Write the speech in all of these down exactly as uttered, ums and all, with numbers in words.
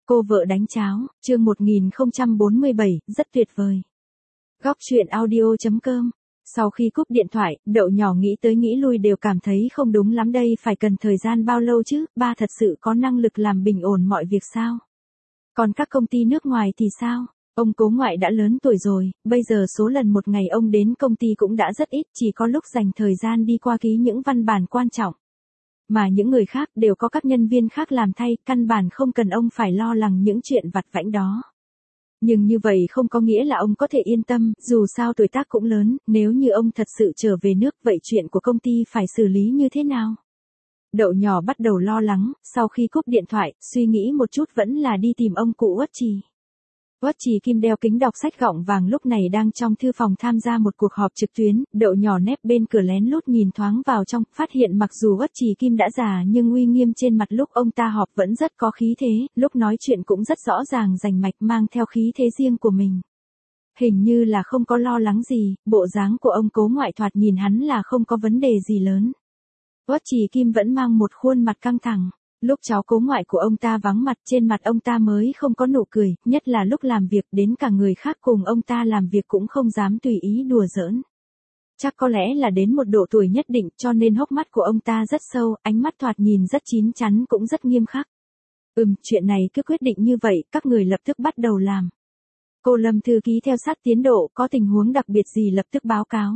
Cô vợ đánh cháo, chương một nghìn không trăm bốn mươi bảy, rất tuyệt vời. Góc truyện audio chấm com. Sau khi cúp điện thoại, Đậu nhỏ nghĩ tới nghĩ lui đều cảm thấy không đúng lắm, đây phải cần thời gian bao lâu chứ, ba thật sự có năng lực làm bình ổn mọi việc sao? Còn các công ty nước ngoài thì sao? Ông cố ngoại đã lớn tuổi rồi, bây giờ số lần một ngày ông đến công ty cũng đã rất ít, chỉ có lúc dành thời gian đi qua ký những văn bản quan trọng. Mà những người khác đều có các nhân viên khác làm thay, căn bản không cần ông phải lo lắng những chuyện vặt vãnh đó. Nhưng như vậy không có nghĩa là ông có thể yên tâm, dù sao tuổi tác cũng lớn, nếu như ông thật sự trở về nước vậy chuyện của công ty phải xử lý như thế nào? Đậu nhỏ bắt đầu lo lắng, sau khi cúp điện thoại, suy nghĩ một chút vẫn là đi tìm ông cụ Uất Trì. Uất Trì Kim đeo kính đọc sách gọng vàng lúc này đang trong thư phòng tham gia một cuộc họp trực tuyến, Đậu nhỏ nép bên cửa lén lút nhìn thoáng vào trong, phát hiện mặc dù Uất Trì Kim đã già nhưng uy nghiêm trên mặt lúc ông ta họp vẫn rất có khí thế, lúc nói chuyện cũng rất rõ ràng rành mạch, mang theo khí thế riêng của mình. Hình như là không có lo lắng gì, bộ dáng của ông cố ngoại thoạt nhìn hắn là không có vấn đề gì lớn. Uất Trì Kim vẫn mang một khuôn mặt căng thẳng. Lúc cháu cố ngoại của ông ta vắng mặt, trên mặt ông ta mới không có nụ cười, nhất là lúc làm việc, đến cả người khác cùng ông ta làm việc cũng không dám tùy ý đùa giỡn. Chắc có lẽ là đến một độ tuổi nhất định cho nên hốc mắt của ông ta rất sâu, ánh mắt thoạt nhìn rất chín chắn cũng rất nghiêm khắc. Ừm, chuyện này cứ quyết định như vậy, các người lập tức bắt đầu làm. Cô Lâm thư ký theo sát tiến độ, có tình huống đặc biệt gì lập tức báo cáo.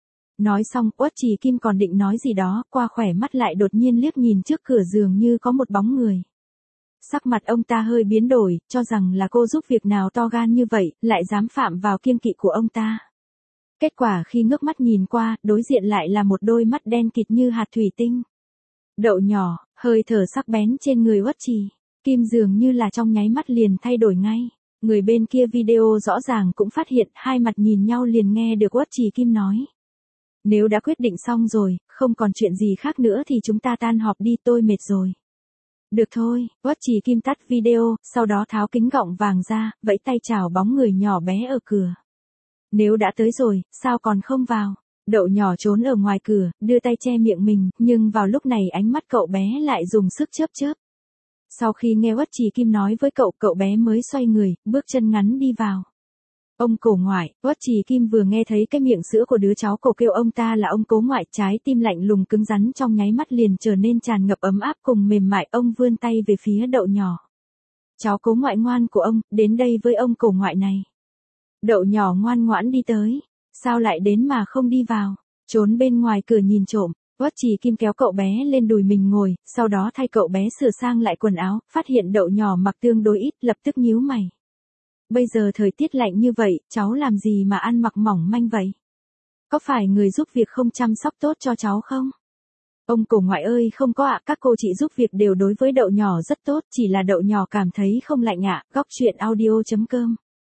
Nói xong, Uất Trì Kim còn định nói gì đó, qua khỏe mắt lại đột nhiên liếc nhìn trước cửa giường như có một bóng người. Sắc mặt ông ta hơi biến đổi, cho rằng là cô giúp việc nào to gan như vậy, lại dám phạm vào kiêng kỵ của ông ta. Kết quả khi ngước mắt nhìn qua, đối diện lại là một đôi mắt đen kịt như hạt thủy tinh. Đậu nhỏ, hơi thở sắc bén trên người Uất Trì Kim dường như là trong nháy mắt liền thay đổi ngay. Người bên kia video rõ ràng cũng phát hiện, hai mặt nhìn nhau liền nghe được Uất Trì Kim nói. Nếu đã quyết định xong rồi, không còn chuyện gì khác nữa thì chúng ta tan họp đi, tôi mệt rồi. Được thôi, Uất Trì Kim tắt video, sau đó tháo kính gọng vàng ra, vẫy tay chào bóng người nhỏ bé ở cửa. Nếu đã tới rồi, sao còn không vào? Đậu nhỏ trốn ở ngoài cửa, đưa tay che miệng mình, nhưng vào lúc này ánh mắt cậu bé lại dùng sức chớp chớp. Sau khi nghe Uất Trì Kim nói với cậu, cậu bé mới xoay người, bước chân ngắn đi vào. Ông cổ ngoại, Uất Trì Kim vừa nghe thấy cái miệng sữa của đứa cháu cổ kêu ông ta là ông cố ngoại, trái tim lạnh lùng cứng rắn trong nháy mắt liền trở nên tràn ngập ấm áp cùng mềm mại, ông vươn tay về phía đậu nhỏ. Cháu cố ngoại ngoan của ông, đến đây với ông cổ ngoại này. Đậu nhỏ ngoan ngoãn đi tới. Sao lại đến mà không đi vào? Trốn bên ngoài cửa nhìn trộm. Uất Trì Kim kéo cậu bé lên đùi mình ngồi, sau đó thay cậu bé sửa sang lại quần áo, phát hiện đậu nhỏ mặc tương đối ít, lập tức nhíu mày. Bây giờ thời tiết lạnh như vậy, cháu làm gì mà ăn mặc mỏng manh vậy? Có phải người giúp việc không chăm sóc tốt cho cháu không? Ông cổ ngoại ơi, không có ạ, các cô chị giúp việc đều đối với đậu nhỏ rất tốt, chỉ là đậu nhỏ cảm thấy không lạnh ạ. Góc truyện audio chấm com.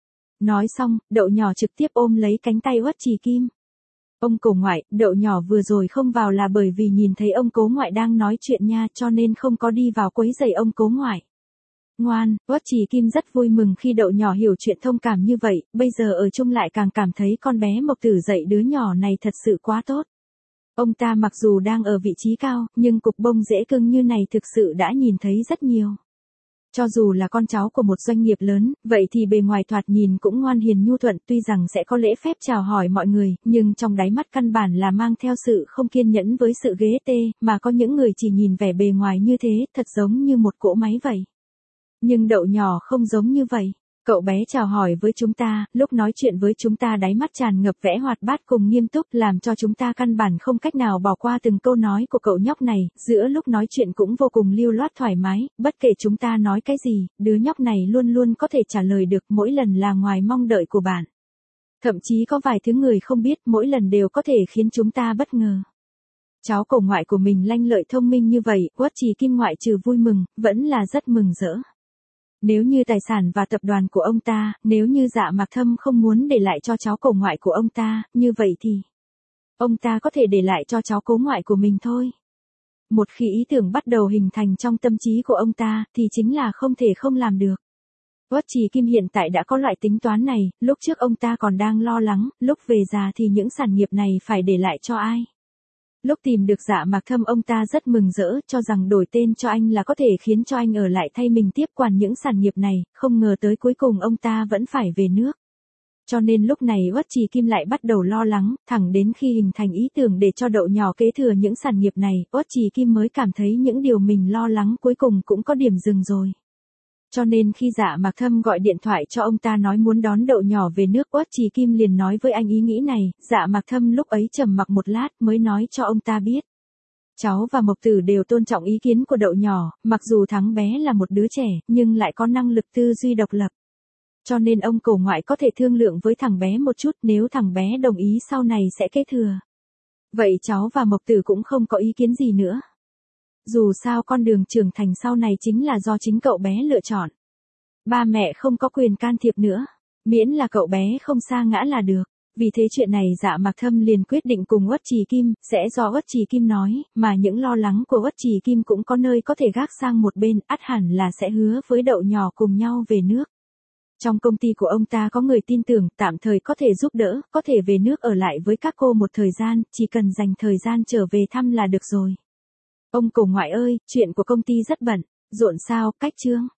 Nói xong, đậu nhỏ trực tiếp ôm lấy cánh tay Uất Trì Kim. Ông cổ ngoại, đậu nhỏ vừa rồi không vào là bởi vì nhìn thấy ông cố ngoại đang nói chuyện nha, cho nên không có đi vào quấy rầy ông cố ngoại. Ngoan, Uất Trì Kim rất vui mừng khi đậu nhỏ hiểu chuyện thông cảm như vậy, bây giờ ở chung lại càng cảm thấy con bé Mộc Tử dạy đứa nhỏ này thật sự quá tốt. Ông ta mặc dù đang ở vị trí cao, nhưng cục bông dễ cưng như này thực sự đã nhìn thấy rất nhiều. Cho dù là con cháu của một doanh nghiệp lớn, vậy thì bề ngoài thoạt nhìn cũng ngoan hiền nhu thuận, tuy rằng sẽ có lễ phép chào hỏi mọi người, nhưng trong đáy mắt căn bản là mang theo sự không kiên nhẫn với sự ghế tê, mà có những người chỉ nhìn vẻ bề ngoài như thế, thật giống như một cỗ máy vậy. Nhưng đậu nhỏ không giống như vậy. Cậu bé chào hỏi với chúng ta, lúc nói chuyện với chúng ta đáy mắt tràn ngập vẻ hoạt bát cùng nghiêm túc, làm cho chúng ta căn bản không cách nào bỏ qua từng câu nói của cậu nhóc này, giữa lúc nói chuyện cũng vô cùng lưu loát thoải mái, bất kể chúng ta nói cái gì, đứa nhóc này luôn luôn có thể trả lời được, mỗi lần là ngoài mong đợi của bạn. Thậm chí có vài thứ người không biết, mỗi lần đều có thể khiến chúng ta bất ngờ. Cháu cổ ngoại của mình lanh lợi thông minh như vậy, Uất Trì Kim ngoại trừ vui mừng, vẫn là rất mừng rỡ. Nếu như tài sản và tập đoàn của ông ta, nếu như Dạ Mạc Thâm không muốn để lại cho cháu cổ ngoại của ông ta, như vậy thì ông ta có thể để lại cho cháu cố ngoại của mình thôi. Một khi ý tưởng bắt đầu hình thành trong tâm trí của ông ta, thì chính là không thể không làm được. Uất Trì Kim hiện tại đã có loại tính toán này, lúc trước ông ta còn đang lo lắng, lúc về già thì những sản nghiệp này phải để lại cho ai. Lúc tìm được Dạ Mạc Thâm ông ta rất mừng rỡ, cho rằng đổi tên cho anh là có thể khiến cho anh ở lại thay mình tiếp quản những sản nghiệp này, không ngờ tới cuối cùng ông ta vẫn phải về nước. Cho nên lúc này Uất Trì Kim lại bắt đầu lo lắng, thẳng đến khi hình thành ý tưởng để cho Đậu Nhỏ kế thừa những sản nghiệp này, Uất Trì Kim mới cảm thấy những điều mình lo lắng cuối cùng cũng có điểm dừng rồi. Cho nên khi Dạ Mạc Thâm gọi điện thoại cho ông ta nói muốn đón Đậu Nhỏ về nước, Uất Trì Kim liền nói với anh ý nghĩ này. Dạ Mạc Thâm lúc ấy trầm mặc một lát mới nói cho ông ta biết. Cháu và Mộc Tử đều tôn trọng ý kiến của Đậu Nhỏ, mặc dù Thắng bé là một đứa trẻ, nhưng lại có năng lực tư duy độc lập. Cho nên ông Cổ ngoại có thể thương lượng với thằng bé một chút, nếu thằng bé đồng ý sau này sẽ kế thừa. Vậy cháu và Mộc Tử cũng không có ý kiến gì nữa. Dù sao con đường trưởng thành sau này chính là do chính cậu bé lựa chọn. Ba mẹ không có quyền can thiệp nữa, miễn là cậu bé không sa ngã là được. Vì thế chuyện này Dạ Mạc Thâm liền quyết định cùng Uất Trì Kim, sẽ do Uất Trì Kim nói, mà những lo lắng của Uất Trì Kim cũng có nơi có thể gác sang một bên, ắt hẳn là sẽ hứa với Đậu Nhỏ cùng nhau về nước. Trong công ty của ông ta có người tin tưởng, tạm thời có thể giúp đỡ, có thể về nước ở lại với các cô một thời gian, chỉ cần dành thời gian trở về thăm là được rồi. Ông Cổ ngoại ơi, chuyện của công ty rất bận, rộn sao, cách chương.